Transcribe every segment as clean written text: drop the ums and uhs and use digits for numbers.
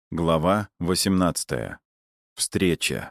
Глава 18. Встреча.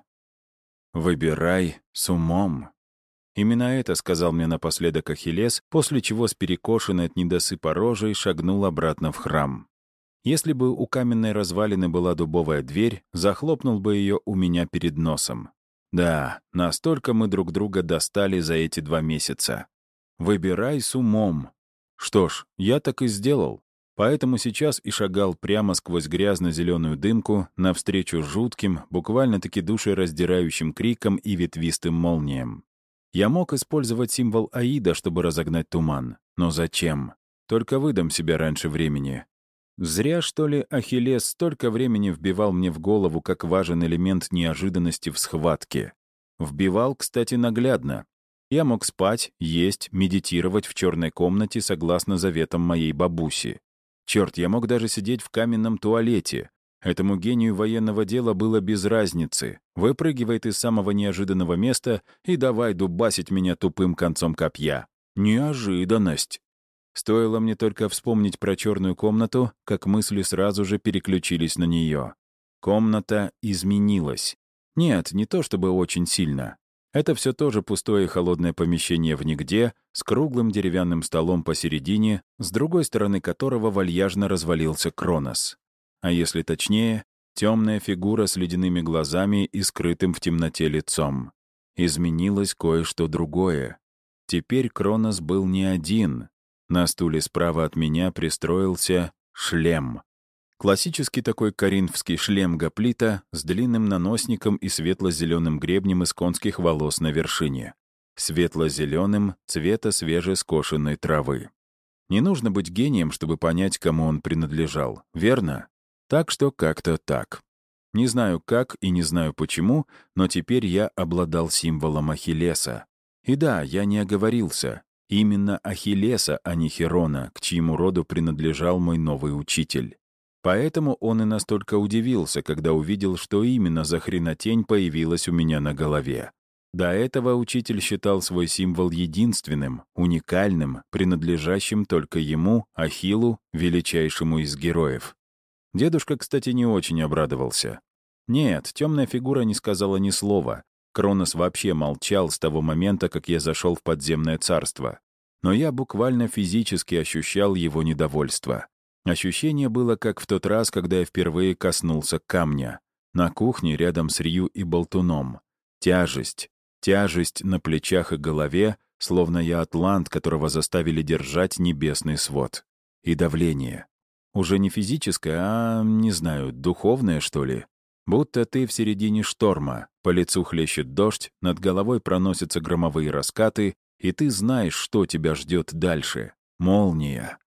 «Выбирай с умом». Именно это сказал мне напоследок Ахиллес, после чего с перекошенной от недосыпа рожей шагнул обратно в храм. Если бы у каменной развалины была дубовая дверь, захлопнул бы ее у меня перед носом. Да, настолько мы друг друга достали за эти 2 месяца. «Выбирай с умом». Что ж, я так и сделал. Поэтому сейчас и шагал прямо сквозь грязно-зеленую дымку навстречу жутким, буквально-таки душераздирающим крикам и ветвистым молниям. Я мог использовать символ Аида, чтобы разогнать туман. Но зачем? Только выдам себя раньше времени. Зря, что ли, Ахиллес столько времени вбивал мне в голову как важен элемент неожиданности в схватке. Вбивал, кстати, наглядно. Я мог спать, есть, медитировать в черной комнате согласно заветам моей бабуси. Черт, я мог даже сидеть в каменном туалете. Этому гению военного дела было без разницы. Выпрыгивает из самого неожиданного места и давай дубасить меня тупым концом копья. Неожиданность. Стоило мне только вспомнить про черную комнату, как мысли сразу же переключились на нее. Комната изменилась. Нет, не то чтобы очень сильно. Это все тоже пустое холодное помещение в нигде, с круглым деревянным столом посередине, с другой стороны которого вальяжно развалился Кронос. А если точнее, темная фигура с ледяными глазами и скрытым в темноте лицом. Изменилось кое-что другое. Теперь Кронос был не один. На стуле справа от меня пристроился шлем. Классический такой коринфский шлем гоплита с длинным наносником и светло-зеленым гребнем из конских волос на вершине. Светло-зеленым цвета свежескошенной травы. Не нужно быть гением, чтобы понять, кому он принадлежал, верно? Так что как-то так. Не знаю как и не знаю почему, но теперь я обладал символом Ахиллеса. И да, я не оговорился. Именно Ахиллеса, а не Херона, к чьему роду принадлежал мой новый учитель. Поэтому он и настолько удивился, когда увидел, что именно за хренотень появилась у меня на голове. До этого учитель считал свой символ единственным, уникальным, принадлежащим только ему, Ахиллу, величайшему из героев. Дедушка, кстати, не очень обрадовался. Нет, темная фигура не сказала ни слова. Кронос вообще молчал с того момента, как я зашел в подземное царство. Но я буквально физически ощущал его недовольство. Ощущение было, как в тот раз, когда я впервые коснулся камня. На кухне рядом с Рью и Болтуном. Тяжесть. Тяжесть на плечах и голове, словно я атлант, которого заставили держать небесный свод. И давление. Уже не физическое, а, не знаю, духовное, что ли. Будто ты в середине шторма, по лицу хлещет дождь, над головой проносятся громовые раскаты, и ты знаешь, что тебя ждет дальше. Молния.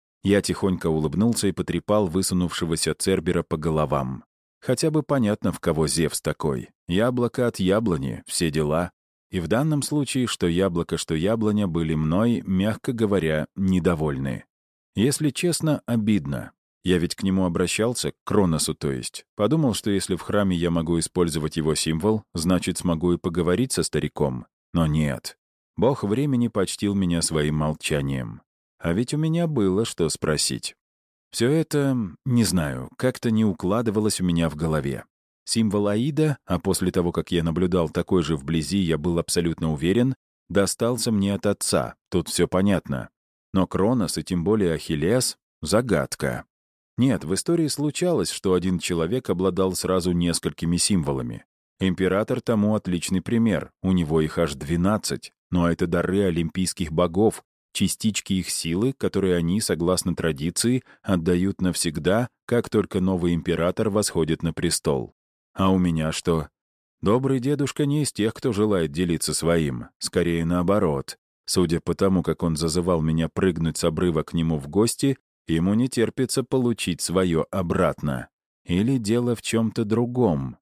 Я тихонько улыбнулся и потрепал высунувшегося Цербера по головам. Хотя бы понятно, в кого Зевс такой. Яблоко от яблони, все дела. И в данном случае, что яблоко, что яблоня были мной, мягко говоря, недовольны. Если честно, обидно. Я ведь к нему обращался, к Кроносу, то есть. Подумал, что если в храме я могу использовать его символ, значит, смогу и поговорить со стариком. Но нет. Бог времени почтил меня своим молчанием. А ведь у меня было что спросить. Все это, не знаю, как-то не укладывалось у меня в голове. Символ Аида, а после того, как я наблюдал такой же вблизи, я был абсолютно уверен, достался мне от отца, тут все понятно. Но Кронос и тем более Ахиллес — загадка. Нет, в истории случалось, что один человек обладал сразу несколькими символами. Император тому отличный пример, у него их аж 12, но это дары олимпийских богов, частички их силы, которые они, согласно традиции, отдают навсегда, как только новый император восходит на престол. А у меня что? Добрый дедушка не из тех, кто желает делиться своим, скорее наоборот. Судя по тому, как он зазывал меня прыгнуть с обрыва к нему в гости, ему не терпится получить свое обратно. Или дело в чем-то другом.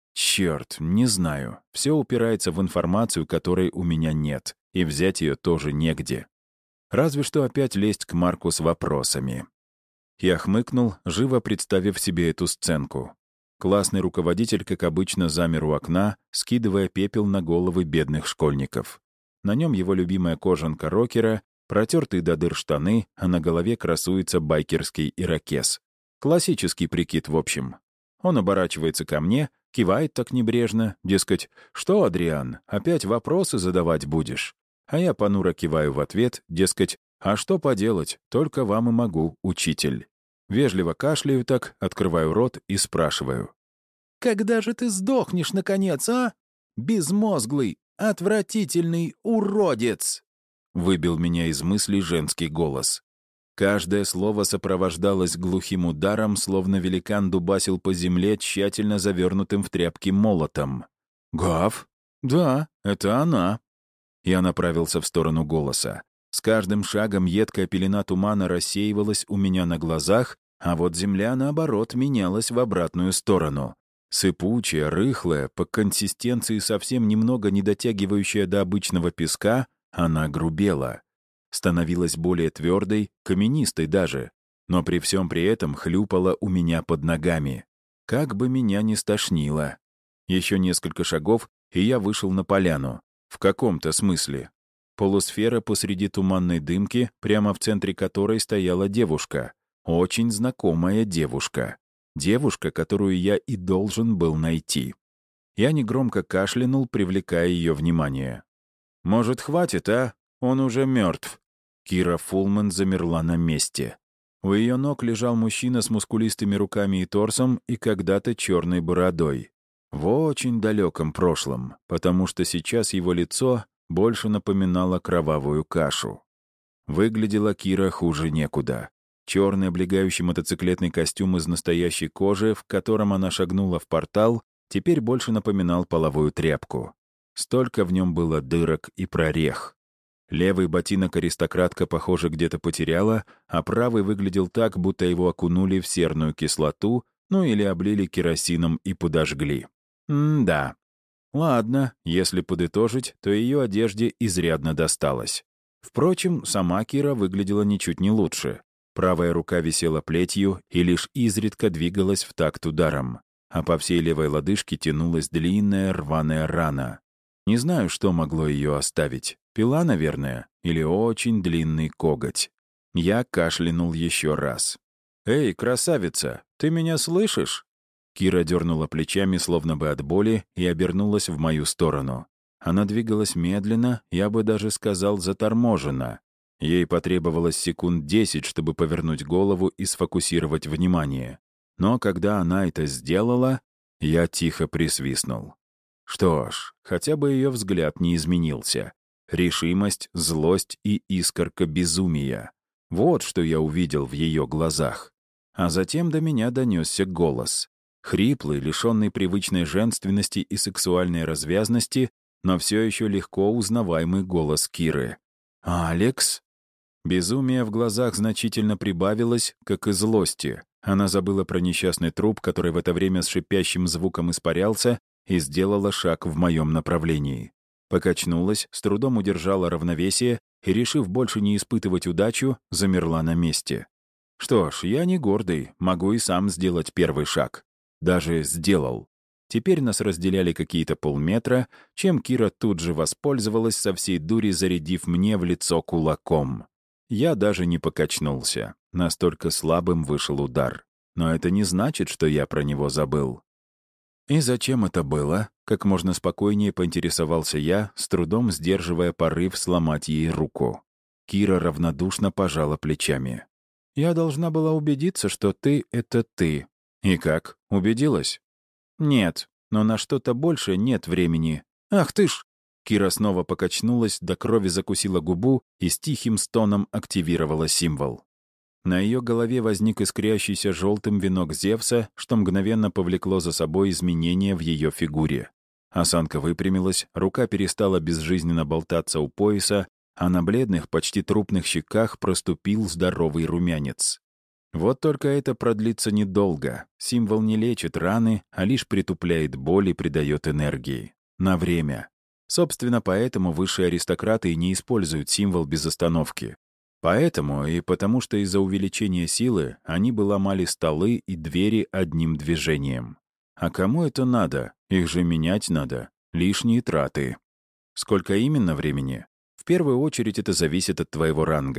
Черт, не знаю. Все упирается в информацию, которой у меня нет, и взять ее тоже негде. Разве что опять лезть к Марку с вопросами. Я хмыкнул, живо представив себе эту сценку. Классный руководитель, как обычно, замер у окна, скидывая пепел на головы бедных школьников. На нем его любимая кожанка рокера, протертые до дыр штаны, а на голове красуется байкерский ирокез. Классический прикид, в общем. Он оборачивается ко мне, кивает так небрежно, дескать, «Что, Адриан, опять вопросы задавать будешь?» А я понуро киваю в ответ, дескать, «А что поделать, только вам и могу, учитель». Вежливо кашляю так, открываю рот и спрашиваю. «Когда же ты сдохнешь, наконец, а? Безмозглый, отвратительный уродец!» Выбил меня из мыслей женский голос. Каждое слово сопровождалось глухим ударом, словно великан дубасил по земле тщательно завернутым в тряпки молотом. «Гав? Да, это она». Я направился в сторону голоса. С каждым шагом едкая пелена тумана рассеивалась у меня на глазах, а вот земля, наоборот, менялась в обратную сторону. Сыпучая, рыхлая, по консистенции совсем немного не дотягивающая до обычного песка, она грубела. Становилась более твердой, каменистой даже, но при всем при этом хлюпала у меня под ногами. Как бы меня ни стошнило. Еще несколько шагов, и я вышел на поляну. В каком-то смысле. Полусфера посреди туманной дымки, прямо в центре которой стояла девушка. Очень знакомая девушка. Девушка, которую я и должен был найти. Я негромко кашлянул, привлекая ее внимание. «Может, хватит, а? Он уже мертв». Кира Фулман замерла на месте. У ее ног лежал мужчина с мускулистыми руками и торсом и когда-то черной бородой. В очень далеком прошлом, потому что сейчас его лицо больше напоминало кровавую кашу. Выглядела Кира хуже некуда. Черный облегающий мотоциклетный костюм из настоящей кожи, в котором она шагнула в портал, теперь больше напоминал половую тряпку. Столько в нем было дырок и прорех. Левый ботинок аристократка, похоже, где-то потеряла, а правый выглядел так, будто его окунули в серную кислоту, ну или облили керосином и подожгли. Да. Ладно, если подытожить, то ее одежде изрядно досталось. Впрочем, сама Кира выглядела ничуть не лучше. Правая рука висела плетью и лишь изредка двигалась в такт ударом, а по всей левой лодыжке тянулась длинная рваная рана. Не знаю, что могло ее оставить. Пила, наверное, или очень длинный коготь. Я кашлянул еще раз. «Эй, красавица, ты меня слышишь?» Кира дернула плечами, словно бы от боли, и обернулась в мою сторону. Она двигалась медленно, я бы даже сказал, заторможенно. Ей потребовалось секунд 10, чтобы повернуть голову и сфокусировать внимание. Но когда она это сделала, я тихо присвистнул. Что ж, хотя бы ее взгляд не изменился. Решимость, злость и искорка безумия. Вот что я увидел в ее глазах. А затем до меня донесся голос. Хриплый, лишенный привычной женственности и сексуальной развязности, но все еще легко узнаваемый голос Киры. «Алекс?» Безумие в глазах значительно прибавилось, как и злости. Она забыла про несчастный труп, который в это время с шипящим звуком испарялся, и сделала шаг в моем направлении. Покачнулась, с трудом удержала равновесие и, решив больше не испытывать удачу, замерла на месте. Что ж, я не гордый, могу и сам сделать первый шаг. Даже сделал. Теперь нас разделяли какие-то полметра, чем Кира тут же воспользовалась со всей дури, зарядив мне в лицо кулаком. Я даже не покачнулся. Настолько слабым вышел удар. Но это не значит, что я про него забыл. «И зачем это было?» — как можно спокойнее поинтересовался я, с трудом сдерживая порыв сломать ей руку. Кира равнодушно пожала плечами. «Я должна была убедиться, что ты — это ты». «И как? Убедилась?» «Нет, но на что-то больше нет времени». «Ах ты ж!» Кира снова покачнулась, до крови закусила губу и с тихим стоном активировала символ. На ее голове возник искрящийся желтым венок Зевса, что мгновенно повлекло за собой изменения в ее фигуре. Осанка выпрямилась, рука перестала безжизненно болтаться у пояса, а на бледных, почти трупных щеках проступил здоровый румянец. Вот только это продлится недолго. Символ не лечит раны, а лишь притупляет боль и придает энергии. На время. Собственно, поэтому высшие аристократы и не используют символ без остановки. Поэтому и потому, что из-за увеличения силы они бы ломали столы и двери одним движением. А кому это надо? Их же менять надо. Лишние траты. Сколько именно времени? В первую очередь это зависит от твоего ранга.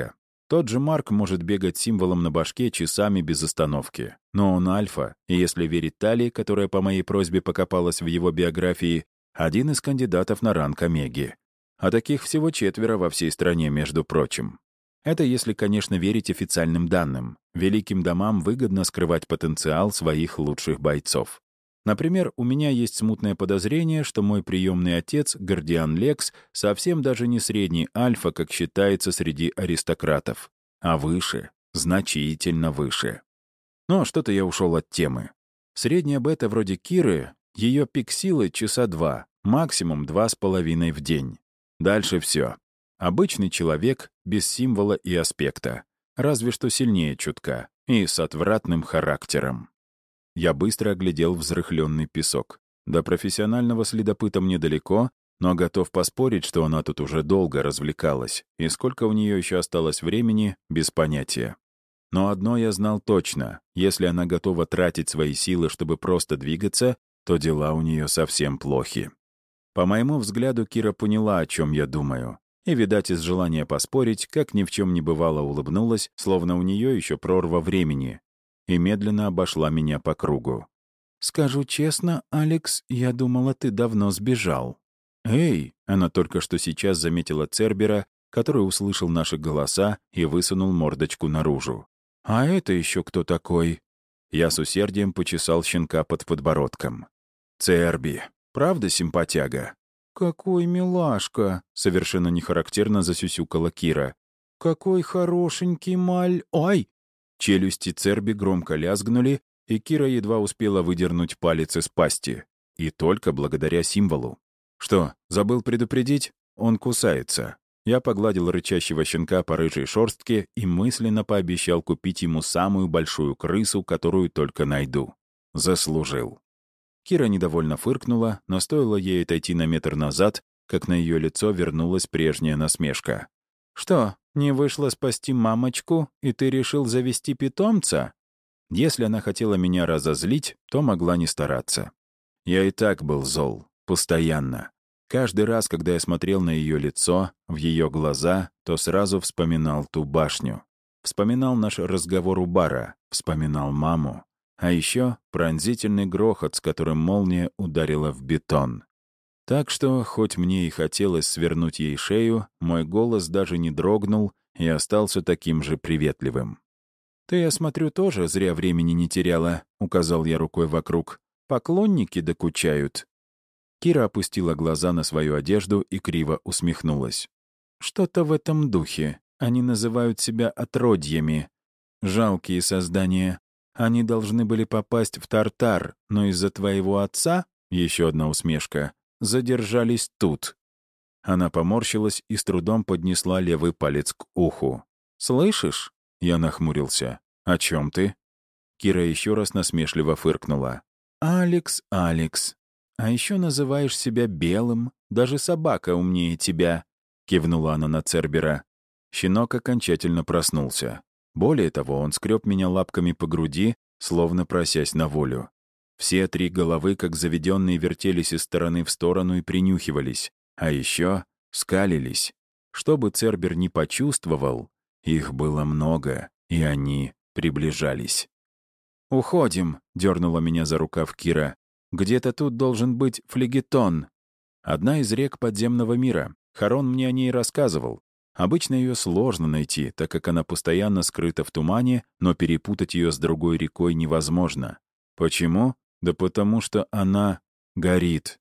Тот же Марк может бегать символом на башке часами без остановки. Но он альфа, и если верить Тали, которая по моей просьбе покопалась в его биографии, один из кандидатов на ранг Омеги. А таких всего 4 во всей стране, между прочим. Это если, конечно, верить официальным данным. Великим домам выгодно скрывать потенциал своих лучших бойцов. Например, у меня есть смутное подозрение, что мой приемный отец, Гордиан Лекс, совсем даже не средний альфа, как считается среди аристократов, а выше, значительно выше. Но что-то я ушел от темы. Средняя бета вроде Киры, ее пик силы часа 2, максимум 2,5 в день. Дальше все. Обычный человек без символа и аспекта, разве что сильнее чутка и с отвратным характером. Я быстро оглядел взрыхленный песок. До профессионального следопыта мне далеко, но готов поспорить, что она тут уже долго развлекалась, и сколько у нее еще осталось времени, без понятия. Но одно я знал точно. Если она готова тратить свои силы, чтобы просто двигаться, то дела у нее совсем плохи. По моему взгляду, Кира поняла, о чем я думаю. И, видать, из желания поспорить, как ни в чем не бывало, улыбнулась, словно у нее еще прорва времени, и медленно обошла меня по кругу. «Скажу честно, Алекс, я думала, ты давно сбежал». «Эй!» — она только что сейчас заметила Цербера, который услышал наши голоса и высунул мордочку наружу. «А это еще кто такой?» Я с усердием почесал щенка под подбородком. «Церби. Правда симпатяга?» «Какой милашка!» — совершенно нехарактерно засюсюкала Кира. «Какой хорошенький маль... Ой!» Челюсти Церби громко лязгнули, и Кира едва успела выдернуть палец из пасти. И только благодаря символу. «Что, забыл предупредить? Он кусается». Я погладил рычащего щенка по рыжей шорстке и мысленно пообещал купить ему самую большую крысу, которую только найду. Заслужил. Кира недовольно фыркнула, но стоило ей отойти на метр назад, как на ее лицо вернулась прежняя насмешка. «Что, не вышло спасти мамочку, и ты решил завести питомца?» Если она хотела меня разозлить, то могла не стараться. Я и так был зол, постоянно. Каждый раз, когда я смотрел на ее лицо, в ее глаза, то сразу вспоминал ту башню. Вспоминал наш разговор у бара, вспоминал маму. А еще пронзительный грохот, с которым молния ударила в бетон. Так что, хоть мне и хотелось свернуть ей шею, мой голос даже не дрогнул и остался таким же приветливым. «Ты, я смотрю, тоже зря времени не теряла», — указал я рукой вокруг. «Поклонники докучают». Кира опустила глаза на свою одежду и криво усмехнулась. «Что-то в этом духе. Они называют себя отродьями. Жалкие создания. Они должны были попасть в Тартар, но из-за твоего отца, еще одна усмешка, задержались тут». Она поморщилась и с трудом поднесла левый палец к уху. «Слышишь?» — я нахмурился. «О чем ты?» Кира еще раз насмешливо фыркнула. «Алекс, Алекс. А еще называешь себя белым. Даже собака умнее тебя», — кивнула она на Цербера. Щенок окончательно проснулся. Более того, он скреб меня лапками по груди, словно просясь на волю. Все 3 головы, как заведенные, вертелись из стороны в сторону и принюхивались. А еще скалились. Что бы Цербер ни почувствовал, их было много, и они приближались. «Уходим», — дернула меня за рукав Кира. «Где-то тут должен быть флегетон». Одна из рек подземного мира. Харон мне о ней рассказывал. Обычно ее сложно найти, так как она постоянно скрыта в тумане, но перепутать ее с другой рекой невозможно. Почему? Да потому что она горит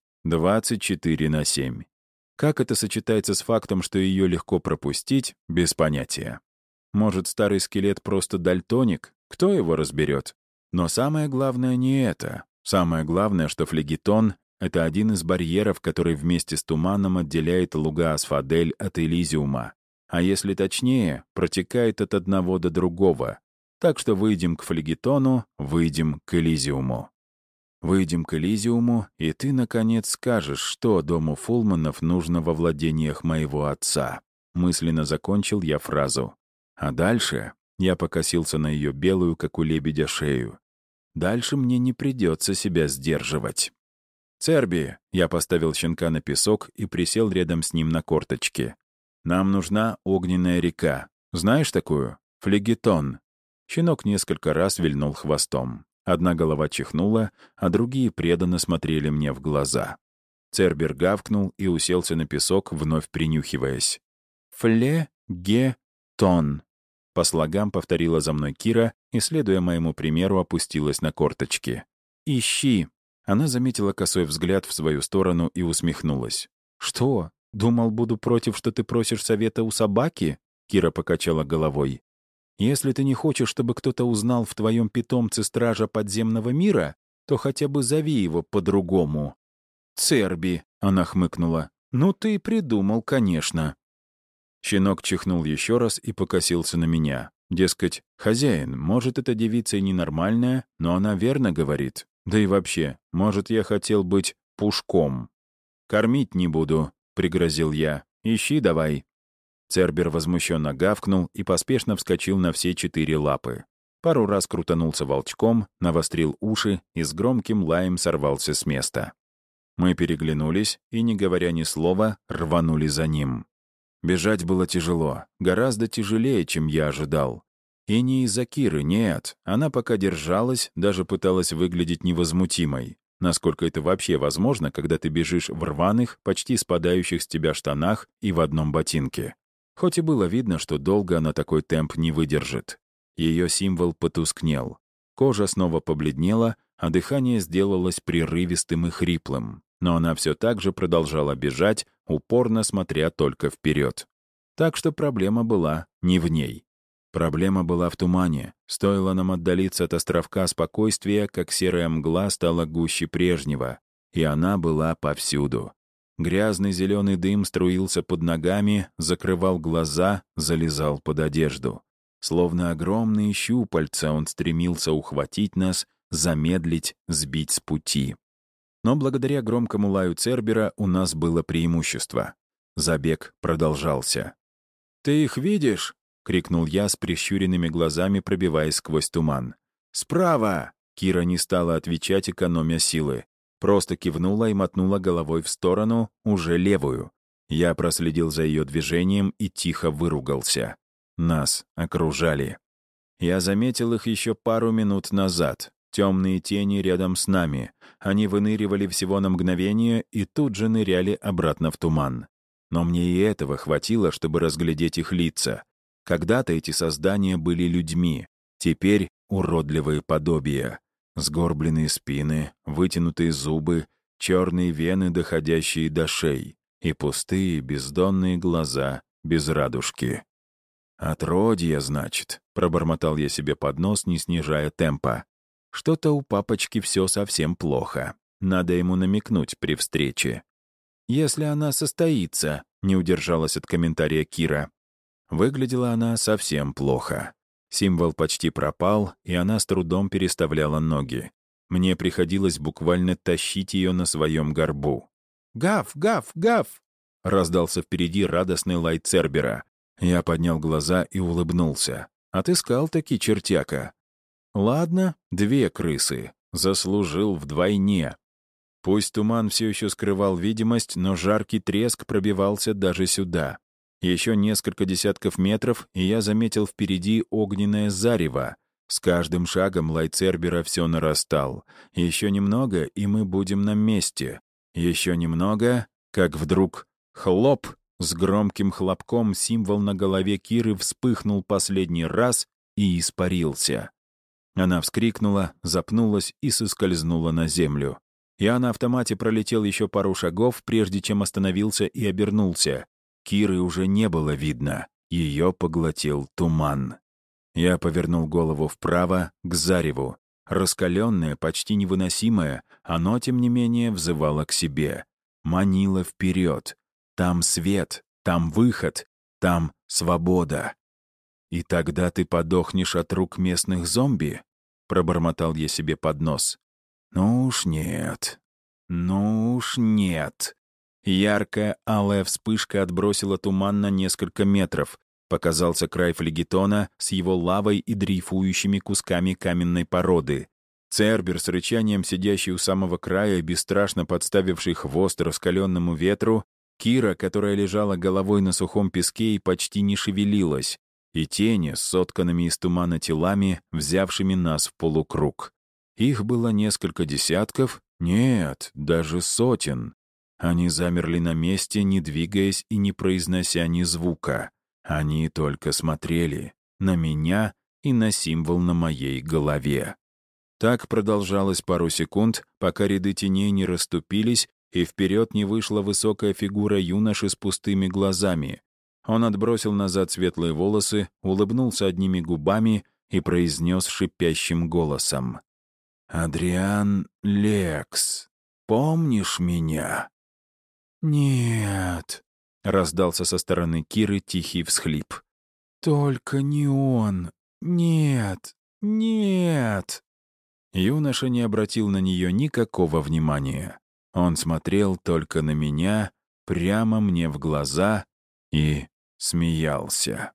24/7. Как это сочетается с фактом, что ее легко пропустить, без понятия. Может, старый скелет просто дальтоник? Кто его разберет? Но самое главное не это. Самое главное, что флегетон — это один из барьеров, который вместе с туманом отделяет луга Асфадель от Элизиума. А если точнее, протекает от одного до другого. Так что выйдем к флегетону, выйдем к Элизиуму. Выйдем к Элизиуму, и ты, наконец, скажешь, что дому Фулманов нужно во владениях моего отца. Мысленно закончил я фразу. А дальше я покосился на ее белую, как у лебедя, шею. Дальше мне не придется себя сдерживать. «Церби!» — я поставил щенка на песок и присел рядом с ним на корточке. «Нам нужна огненная река. Знаешь такую? Флегетон». Щенок несколько раз вильнул хвостом. Одна голова чихнула, а другие преданно смотрели мне в глаза. Цербер гавкнул и уселся на песок, вновь принюхиваясь. «Фле-ге-тон», — по слогам повторила за мной Кира и, следуя моему примеру, опустилась на корточки. «Ищи». Она заметила косой взгляд в свою сторону и усмехнулась. «Что? Думал, буду против, что ты просишь совета у собаки?» Кира покачала головой. «Если ты не хочешь, чтобы кто-то узнал в твоем питомце стража подземного мира, то хотя бы зови его по-другому». «Церби», — она хмыкнула. «Ну ты и придумал, конечно». Щенок чихнул еще раз и покосился на меня. Дескать, «Хозяин, может, эта девица и ненормальная, но она верно говорит. Да и вообще, может, я хотел быть пушком». «Кормить не буду», — пригрозил я. «Ищи давай». Цербер возмущенно гавкнул и поспешно вскочил на все 4 лапы. Пару раз крутанулся волчком, навострил уши и с громким лаем сорвался с места. Мы переглянулись и, не говоря ни слова, рванули за ним. Бежать было тяжело, гораздо тяжелее, чем я ожидал. И не из-за Киры, нет. Она пока держалась, даже пыталась выглядеть невозмутимой. Насколько это вообще возможно, когда ты бежишь в рваных, почти спадающих с тебя штанах и в одном ботинке. Хоть и было видно, что долго она такой темп не выдержит. Ее символ потускнел. Кожа снова побледнела, а дыхание сделалось прерывистым и хриплым. Но она все так же продолжала бежать, упорно смотря только вперед. Так что проблема была не в ней. Проблема была в тумане. Стоило нам отдалиться от островка спокойствия, как серая мгла стала гуще прежнего. И она была повсюду. Грязный зеленый дым струился под ногами, закрывал глаза, залезал под одежду. Словно огромные щупальца он стремился ухватить нас, замедлить, сбить с пути. Но благодаря громкому лаю Цербера у нас было преимущество. Забег продолжался. «Ты их видишь?» — крикнул я с прищуренными глазами, пробиваясь сквозь туман. «Справа!» — Кира не стала отвечать, экономя силы. Просто кивнула и мотнула головой в сторону, уже левую. Я проследил за ее движением и тихо выругался. Нас окружали. Я заметил их еще пару минут назад. Темные тени рядом с нами. Они выныривали всего на мгновение и тут же ныряли обратно в туман. Но мне и этого хватило, чтобы разглядеть их лица. Когда-то эти создания были людьми, теперь уродливые подобия. Сгорбленные спины, вытянутые зубы, черные вены, доходящие до шеи, и пустые бездонные глаза без радужки. «Отродье, значит», — пробормотал я себе под нос, не снижая темпа. «Что-то у папочки все совсем плохо. Надо ему намекнуть при встрече». «Если она состоится», — не удержалась от комментария Кира. Выглядела она совсем плохо. Символ почти пропал, и она с трудом переставляла ноги. Мне приходилось буквально тащить ее на своем горбу. «Гав! Гав! Гав!» — раздался впереди радостный лай Цербера. Я поднял глаза и улыбнулся. Отыскал-таки чертяка. Ладно, 2 крысы. Заслужил вдвойне. Пусть туман все еще скрывал видимость, но жаркий треск пробивался даже сюда. Еще несколько десятков метров, и я заметил впереди огненное зарево. С каждым шагом лай Цербера все нарастал. Еще немного, и мы будем на месте. Еще немного, как вдруг хлоп! С громким хлопком символ на голове Киры вспыхнул последний раз и испарился. Она вскрикнула, запнулась и соскользнула на землю. Я на автомате пролетел еще пару шагов, прежде чем остановился и обернулся. Киры уже не было видно. Ее поглотил туман. Я повернул голову вправо, к зареву. Раскаленное, почти невыносимое, оно, тем не менее, взывало к себе. Манило вперед. Там свет, там выход, там свобода. «И тогда ты подохнешь от рук местных зомби?» — пробормотал я себе под нос. «Ну уж нет. Ну уж нет». Яркая алая вспышка отбросила туман на несколько метров. Показался край флегетона с его лавой и дрейфующими кусками каменной породы. Цербер с рычанием, сидящий у самого края, бесстрашно подставивший хвост раскаленному ветру, Кира, которая лежала головой на сухом песке и почти не шевелилась. и тени с сотканными из тумана телами, взявшими нас в полукруг. Их было несколько десятков, нет, даже сотен. Они замерли на месте, не двигаясь и не произнося ни звука. Они только смотрели на меня и на символ на моей голове. Так продолжалось пару секунд, пока ряды теней не расступились, и вперед не вышла высокая фигура юноши с пустыми глазами. Он отбросил назад светлые волосы, улыбнулся одними губами и произнес шипящим голосом: «Адриан Лекс, помнишь меня?» «Нет», — раздался со стороны Киры тихий всхлип. «Только не он. Нет, нет». Юноша не обратил на нее никакого внимания. Он смотрел только на меня, прямо мне в глаза и смеялся.